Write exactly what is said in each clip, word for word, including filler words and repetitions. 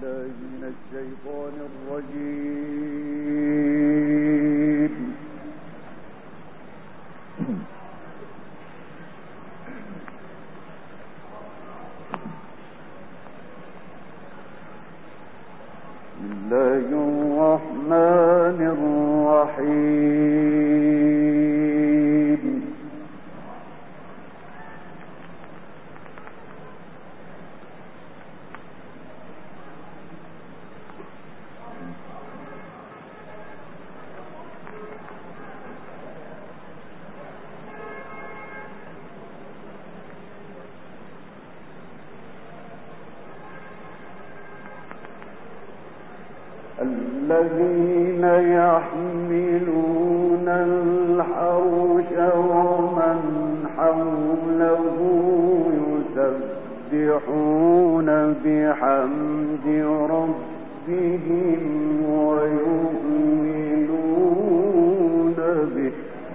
بالله من الشيطان الرجيم. بسم الله الرحمن الرحيم. الذين يحملون العرش ومن حوله يسبحون بحمد ربهم ويؤمنون به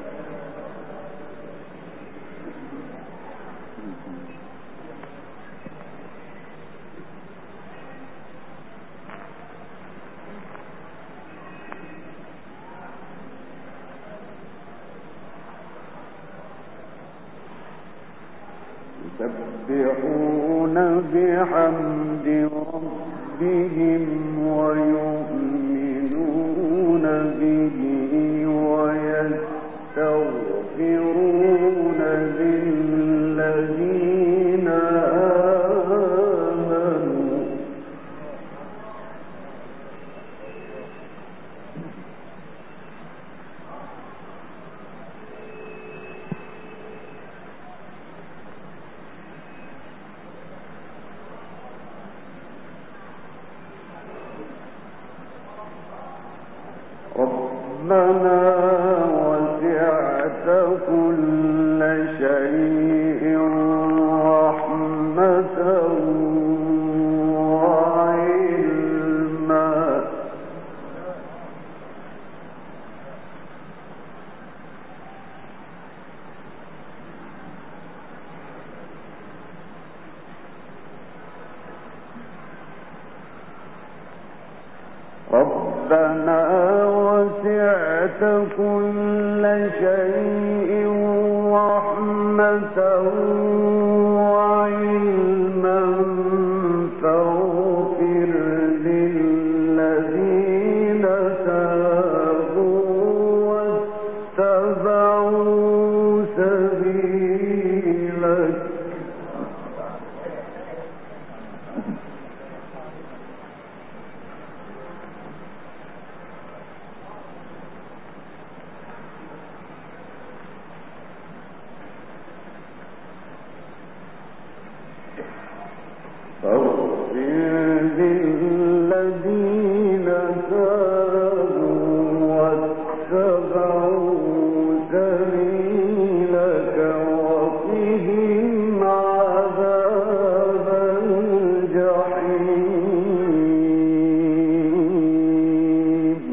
يسبحون بحمد ربهم ويؤمنون به ويستغفرون للذين آمنوا ربنا وسعت كل شيء رحمة وعلما ربنا وسعت كل شيء رحمة وعلما فاغفر للذين تابوا واتبعوا سبيلك للذين تابوا واتبعوا سبيلك وقهم عذاب الجحيم.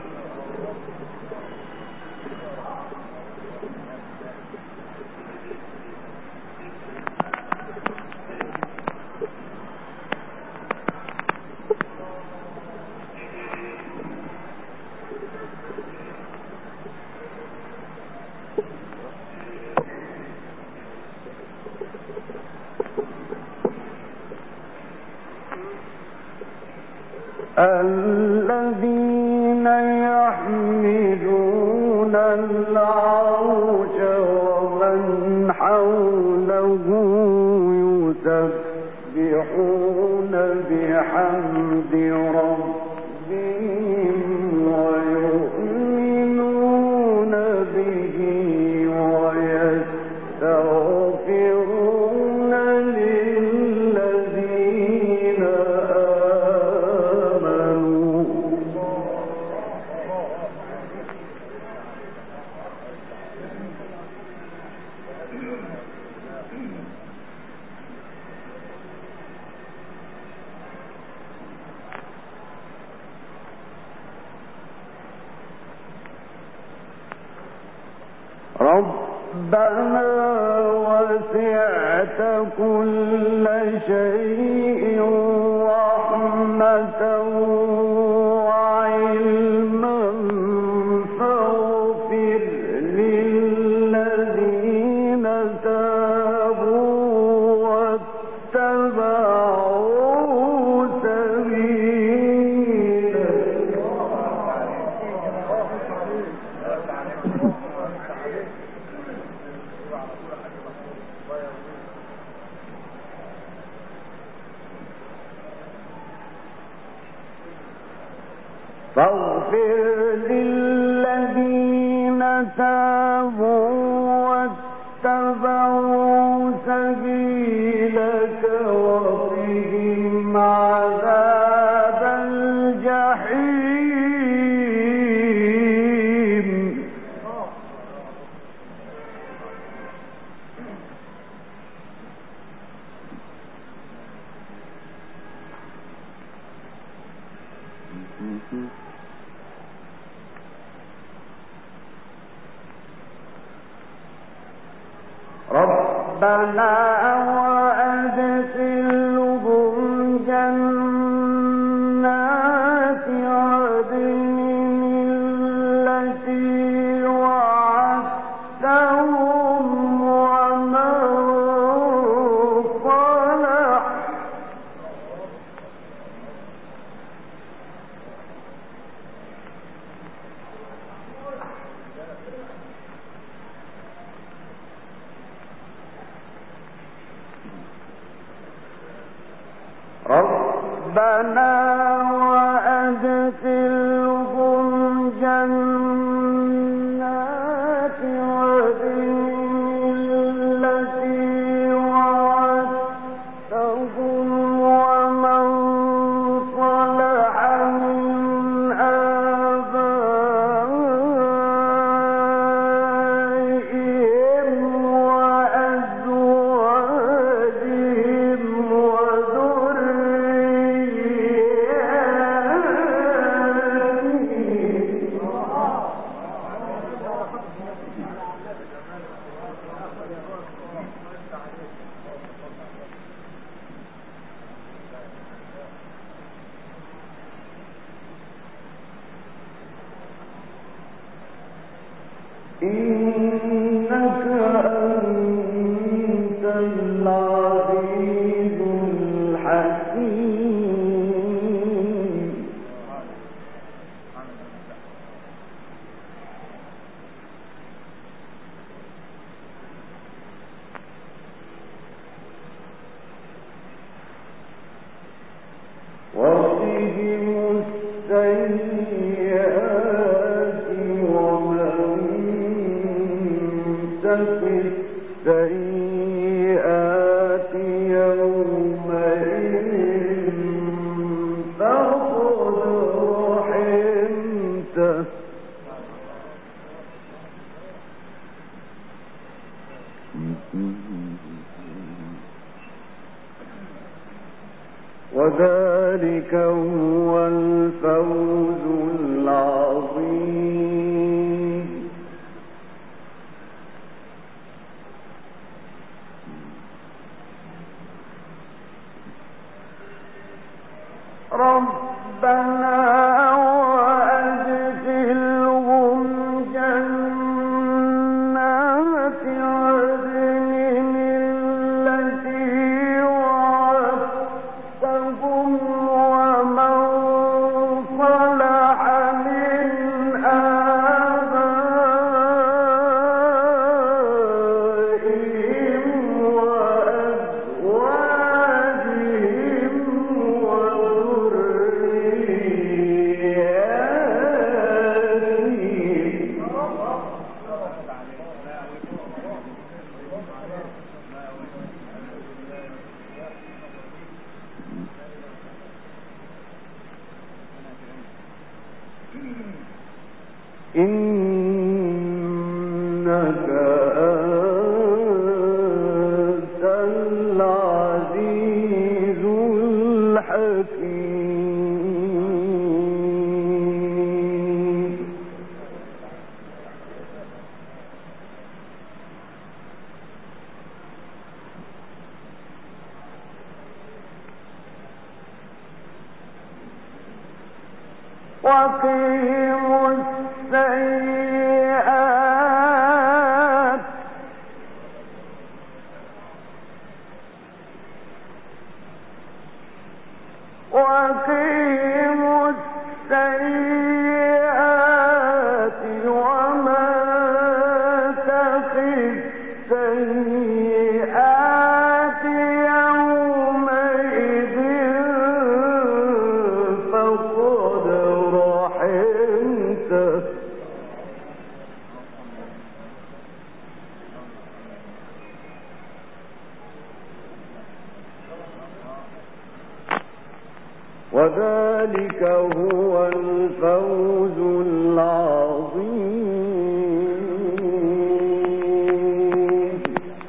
الذين يحملون العرش ومن حوله يسبحون بحمد ربهم ويؤمنون به ويستغفرون للذين ربنا وسعت كل شيء رحمة فاغفر للذين تابوا واتبعوا سبيلك وقهم عذاب الجحيم. ربنا وأدخلهم جنات عدن التي وعدتهم ومن صلح ربنا وأدخلهم جنات عدن التي وعدتهم ومن صلح من آبائهم وأزواجهم إنك أنت العزيز الحكيم. وقهم السيئات ومن تق السيئات يومئذ فقد رحمته وذلك هو الفوز العظيم. ربنا وأدخلهم جنات عدن التي وعدتهم ومن صلح من آبائهم وأزواجهم إنك أنت العزيز الحكيم. وقيموا السيئات وقيموا السيئات وما تقِ السيئات يومئذ فقد رحمته وذلك هو الفوز العظيم.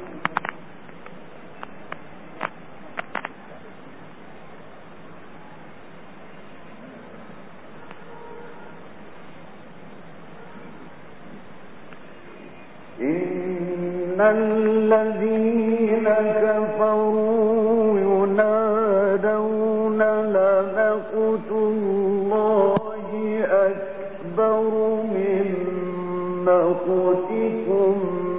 إن الذين كفروا ينادون لمقت الله أكبر من مقتكم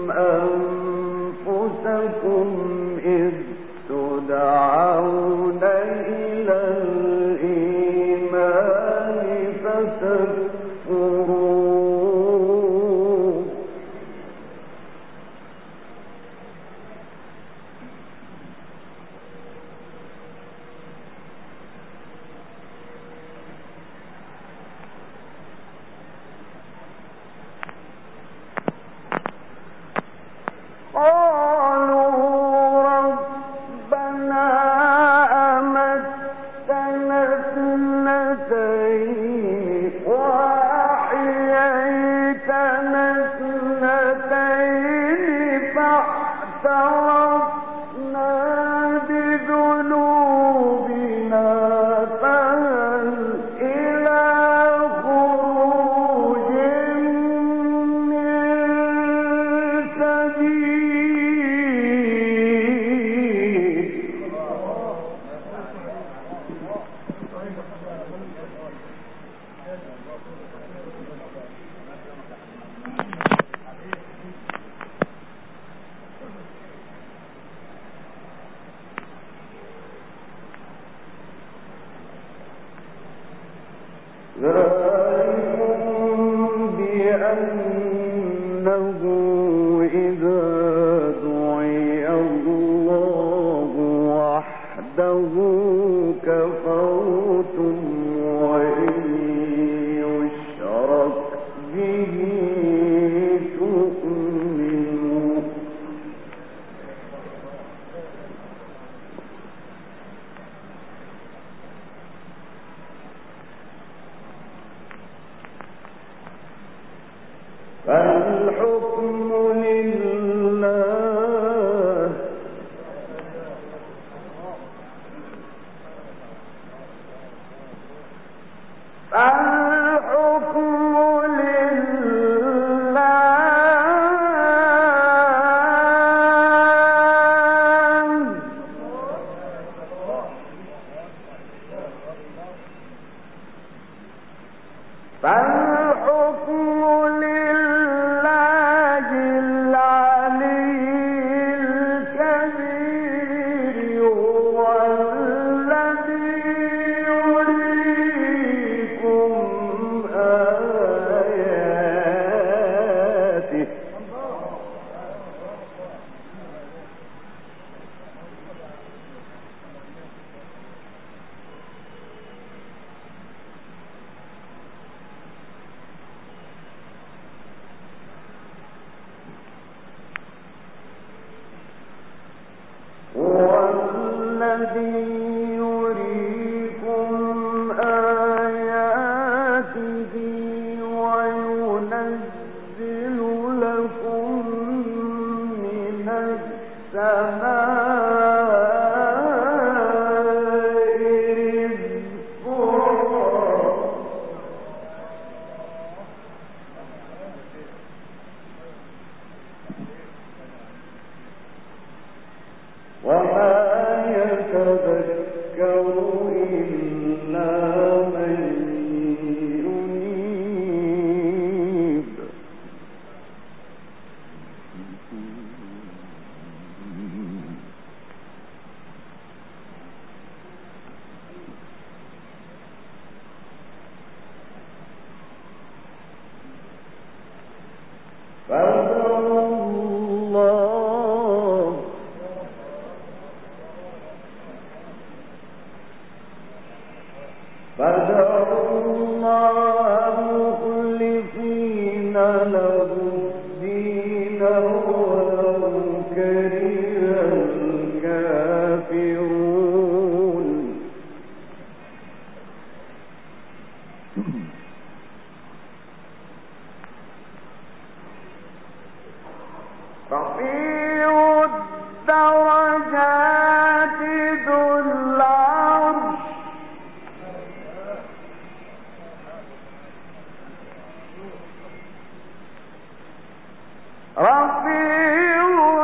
أنفسكم إذ تدعون إلى الإيمان فتكفرون. فالحكم لله فالحكم لله فالحكم لله فادعوا الله مخلصين له الدين ولو كره الكافرون رفيع الدرجات ذو العرش رفيع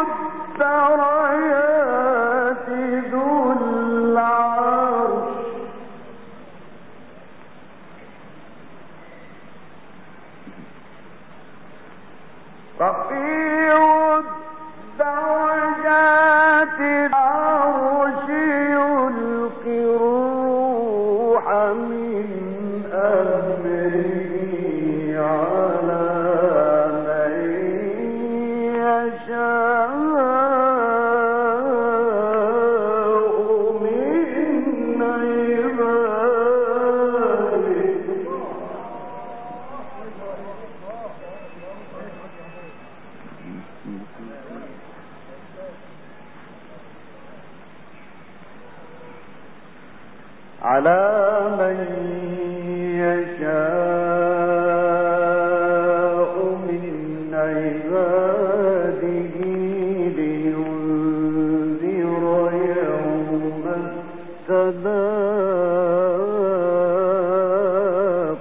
الدرجات ذو العرش رفيع الدرجات العرش يلقي الروح من أمره على من يشاء من عباده على من يشاء من عباده لينذر يوم التلاق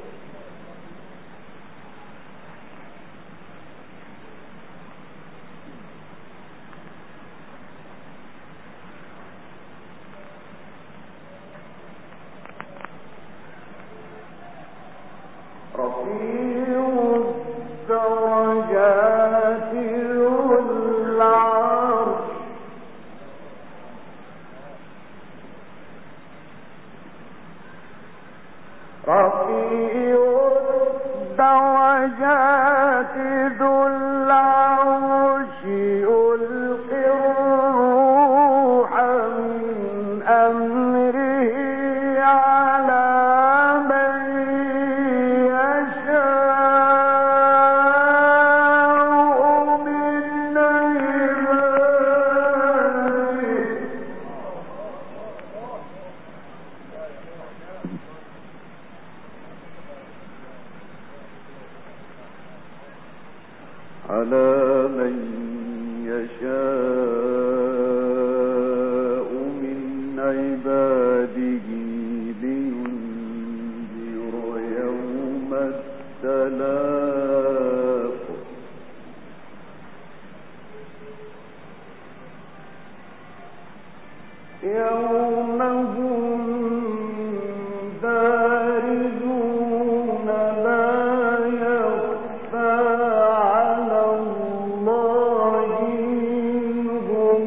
رفيع الدرجات ذو العرش رفيع الدرجات ذو العرش يلقي الروح من أمره على من يشاء من عباده على من يشاء من عباده لينذر يوم التلاق يوم هم بارزون لا يخفى على الله منهم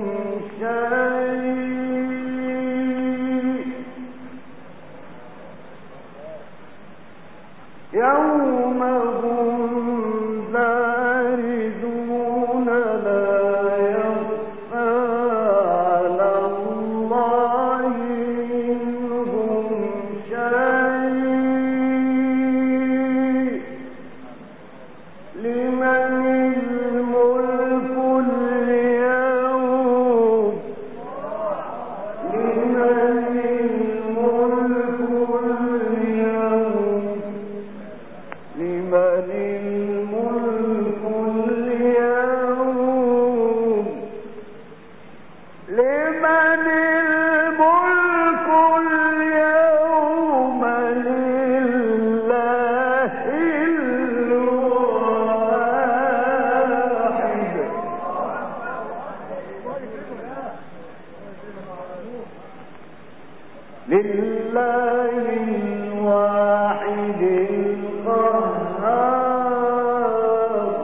شيء يوم هم بارزون لا يخفى على الله منهم شيء لمن الملك اليوم لمن الملك اليوم لمن الملك اليوم لمن الملك اليوم لله الواحد لله الواحد القهار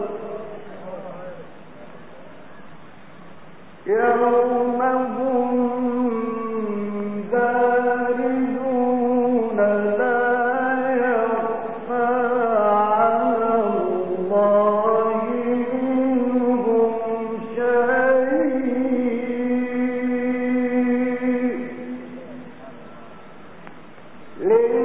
يوم هم بارزون لا يخفى على الله منهم شيء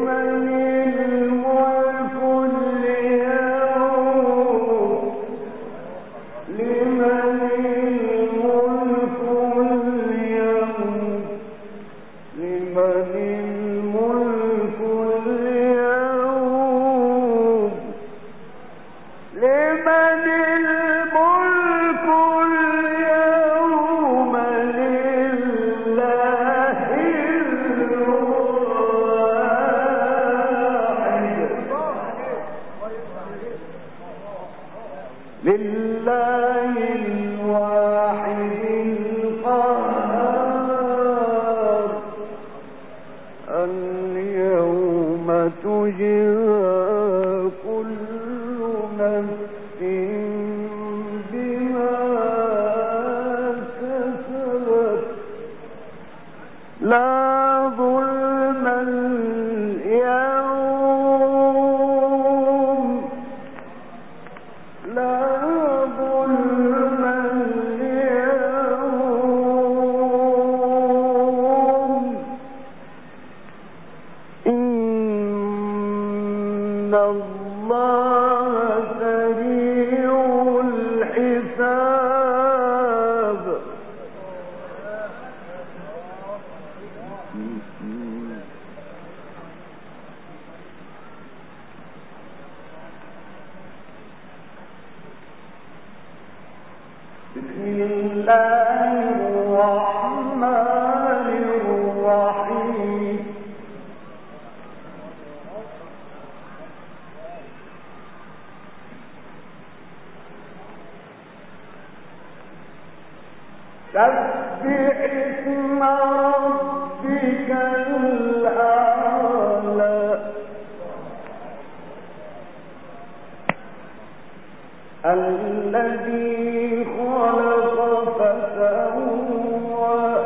الذي خلق فسوى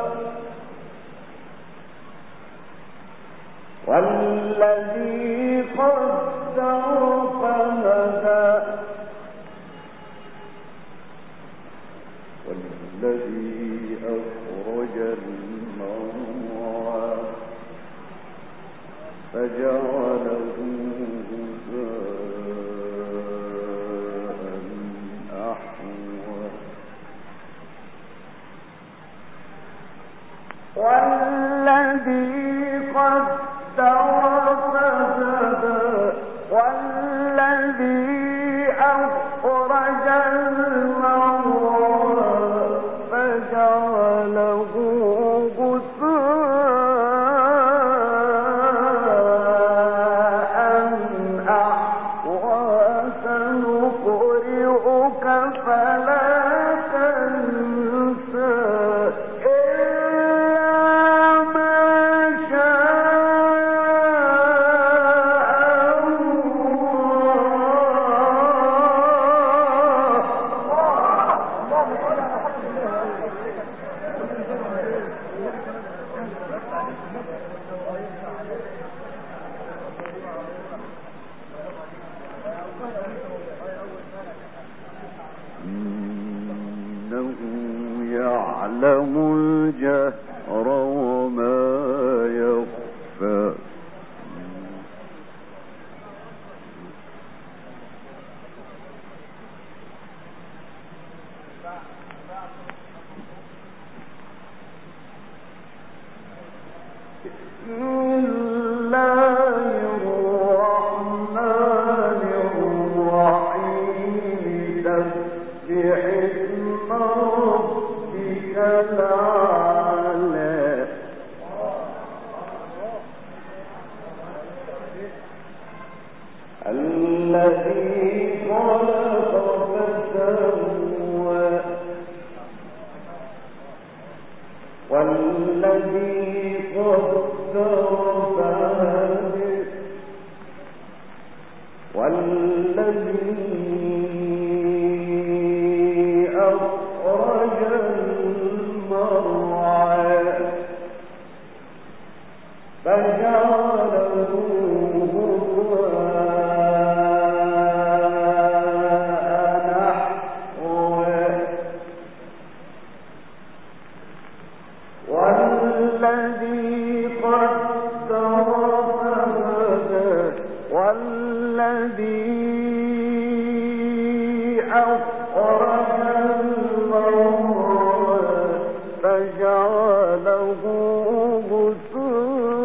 والذي قدر فهدى والذي أخرج المرعى فجعله والذي قدر فهدى والذي أخرج المرعى فجعله غثاء أحوى سنقرئك فلا يعلم الجهر وما يخفى بسم الله الرحمن الرحيم سبح اسم ربك الأعلى الذي خلق فسوى والذي قدر فهدى والذي أخرج المرعى فجعله غثاء نحوا والذي قدر فهدى والذي أخرج المرعى فجعله غثاء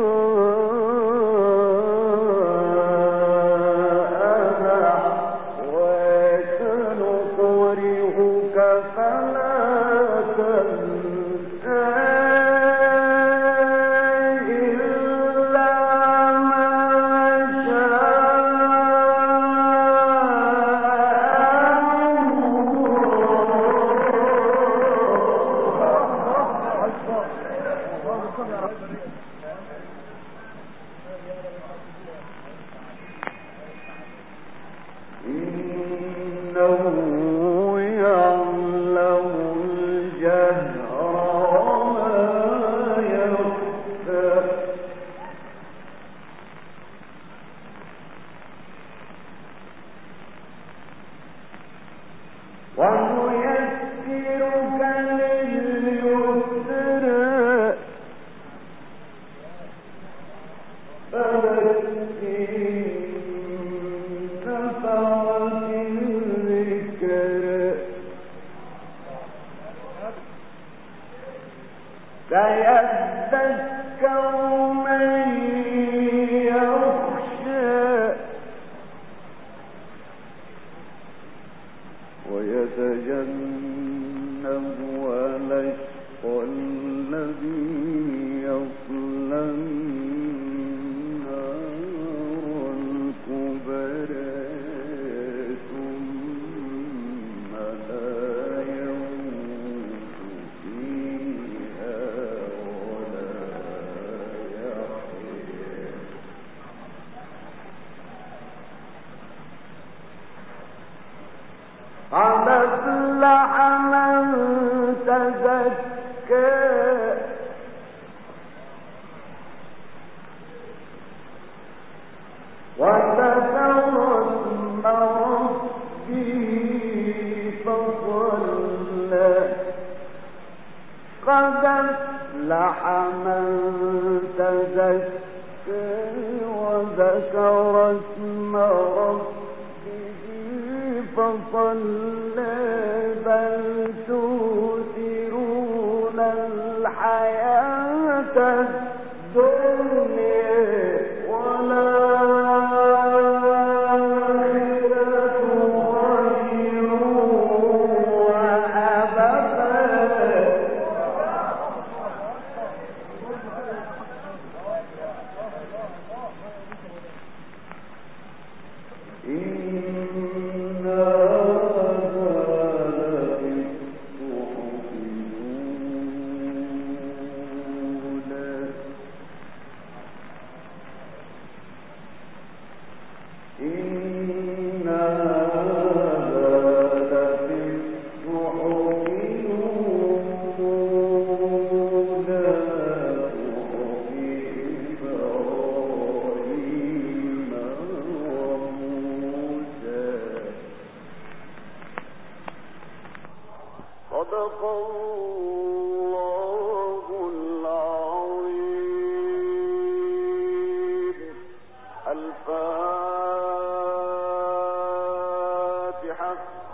الفاتحة.